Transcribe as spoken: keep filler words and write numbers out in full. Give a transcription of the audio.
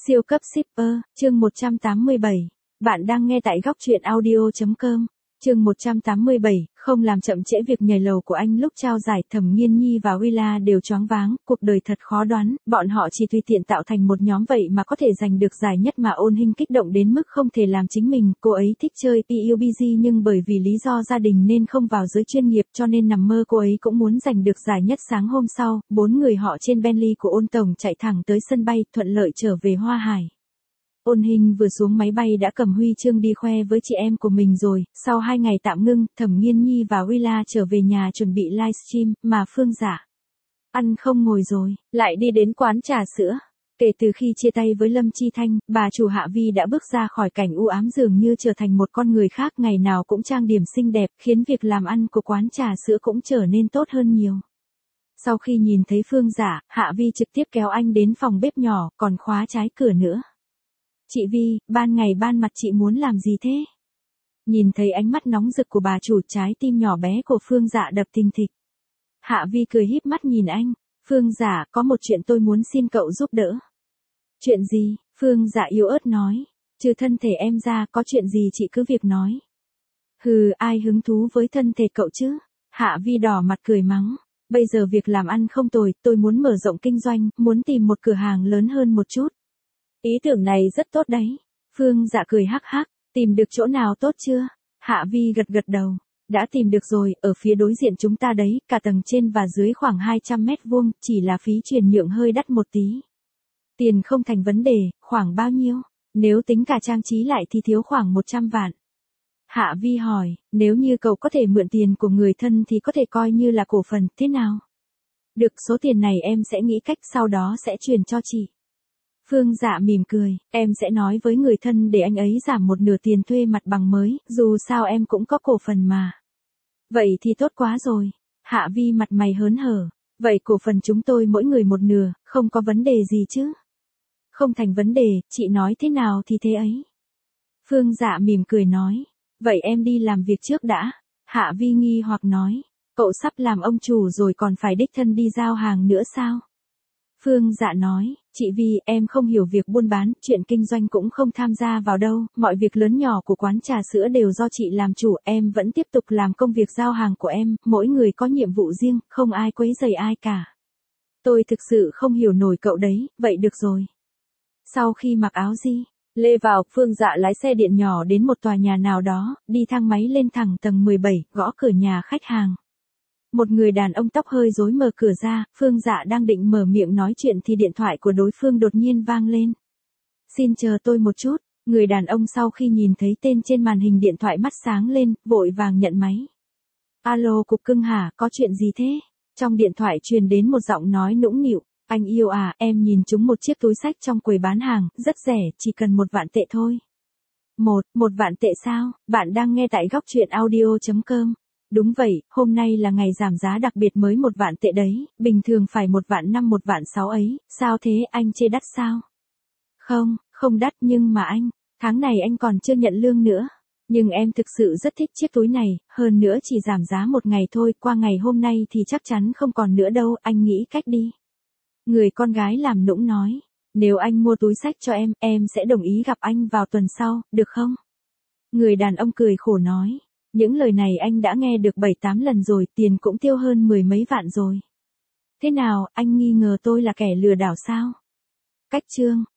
Siêu cấp shipper, chương một trăm tám mươi bảy. Bạn đang nghe tại góc truyện audio chấm com. Chương một trăm tám mươi bảy, không làm chậm trễ việc nhảy lầu của anh lúc trao giải. Thẩm Nghiên Nhi và Willa đều choáng váng, cuộc đời thật khó đoán, bọn họ chỉ tùy tiện tạo thành một nhóm vậy mà có thể giành được giải nhất, mà Ôn Hinh kích động đến mức không thể làm chính mình. Cô ấy thích chơi pê u bê giê nhưng bởi vì lý do gia đình nên không vào giới chuyên nghiệp, cho nên nằm mơ cô ấy cũng muốn giành được giải nhất. Sáng hôm sau, bốn người họ trên Bentley của Ôn tổng chạy thẳng tới sân bay, thuận lợi trở về Hoa Hải. Ôn Hinh vừa xuống máy bay đã cầm huy chương đi khoe với chị em của mình rồi. Sau hai ngày tạm ngưng, Thẩm Nghiên Nhi và Willa trở về nhà chuẩn bị livestream, mà Phương Dạ ăn không ngồi rồi, lại đi đến quán trà sữa. Kể từ khi chia tay với Lâm Chi Thanh, bà chủ Hạ Vi đã bước ra khỏi cảnh u ám, dường như trở thành một con người khác, ngày nào cũng trang điểm xinh đẹp, khiến việc làm ăn của quán trà sữa cũng trở nên tốt hơn nhiều. Sau khi nhìn thấy Phương Dạ, Hạ Vi trực tiếp kéo anh đến phòng bếp nhỏ, còn khóa trái cửa nữa. Chị Vi, ban ngày ban mặt chị muốn làm gì thế? Nhìn thấy ánh mắt nóng rực của bà chủ, trái tim nhỏ bé của Phương Dạ đập thình thịch. Hạ Vi cười híp mắt nhìn anh. Phương Dạ, có một chuyện tôi muốn xin cậu giúp đỡ. Chuyện gì? Phương Dạ yếu ớt nói. Trừ thân thể em ra, có chuyện gì chị cứ việc nói. Hừ, ai hứng thú với thân thể cậu chứ? Hạ Vi đỏ mặt cười mắng. Bây giờ việc làm ăn không tồi, tôi muốn mở rộng kinh doanh, muốn tìm một cửa hàng lớn hơn một chút. Ý tưởng này rất tốt đấy. Phương Dạ cười hắc hắc. Tìm được chỗ nào tốt chưa? Hạ Vi gật gật đầu. Đã tìm được rồi, ở phía đối diện chúng ta đấy, cả tầng trên và dưới khoảng hai trăm mét vuông, chỉ là phí chuyển nhượng hơi đắt một tí. Tiền không thành vấn đề, khoảng bao nhiêu? Nếu tính cả trang trí lại thì thiếu khoảng một trăm vạn. Hạ Vi hỏi, nếu như cậu có thể mượn tiền của người thân thì có thể coi như là cổ phần, thế nào? Được, số tiền này em sẽ nghĩ cách sau đó sẽ chuyển cho chị. Phương Dạ mỉm cười, em sẽ nói với người thân để anh ấy giảm một nửa tiền thuê mặt bằng mới, dù sao em cũng có cổ phần mà. Vậy thì tốt quá rồi. Hạ Vi mặt mày hớn hở. Vậy cổ phần chúng tôi mỗi người một nửa, không có vấn đề gì chứ? Không thành vấn đề, chị nói thế nào thì thế ấy. Phương Dạ mỉm cười nói. Vậy em đi làm việc trước đã. Hạ Vi nghi hoặc nói. Cậu sắp làm ông chủ rồi còn phải đích thân đi giao hàng nữa sao? Phương Dạ nói, chị Vi, em không hiểu việc buôn bán, chuyện kinh doanh cũng không tham gia vào đâu, mọi việc lớn nhỏ của quán trà sữa đều do chị làm chủ, em vẫn tiếp tục làm công việc giao hàng của em, mỗi người có nhiệm vụ riêng, không ai quấy rầy ai cả. Tôi thực sự không hiểu nổi cậu đấy, vậy được rồi. Sau khi mặc áo di, lê vào, Phương Dạ lái xe điện nhỏ đến một tòa nhà nào đó, đi thang máy lên thẳng tầng mười bảy, gõ cửa nhà khách hàng. Một người đàn ông tóc hơi rối mở cửa ra, Phương Dạ đang định mở miệng nói chuyện thì điện thoại của đối phương đột nhiên vang lên. Xin chờ tôi một chút, người đàn ông sau khi nhìn thấy tên trên màn hình điện thoại mắt sáng lên, vội vàng nhận máy. Alo cục cưng hả, có chuyện gì thế? Trong điện thoại truyền đến một giọng nói nũng nịu. Anh yêu à, em nhìn trúng một chiếc túi xách trong quầy bán hàng, rất rẻ, chỉ cần một vạn tệ thôi. Một, một vạn tệ sao? Bạn đang nghe tại góc truyện audio chấm com. Đúng vậy, hôm nay là ngày giảm giá đặc biệt mới một vạn tệ đấy, bình thường phải một vạn năm một vạn sáu ấy, sao thế, anh chê đắt sao? Không, không đắt nhưng mà anh, tháng này anh còn chưa nhận lương nữa. Nhưng em thực sự rất thích chiếc túi này, hơn nữa chỉ giảm giá một ngày thôi, qua ngày hôm nay thì chắc chắn không còn nữa đâu, anh nghĩ cách đi. Người con gái làm nũng nói, nếu anh mua túi xách cho em, em sẽ đồng ý gặp anh vào tuần sau, được không? Người đàn ông cười khổ nói. Những lời này anh đã nghe được bảy tám lần rồi, tiền cũng tiêu hơn mười mấy vạn rồi. Thế nào, anh nghi ngờ tôi là kẻ lừa đảo sao? Cách chương,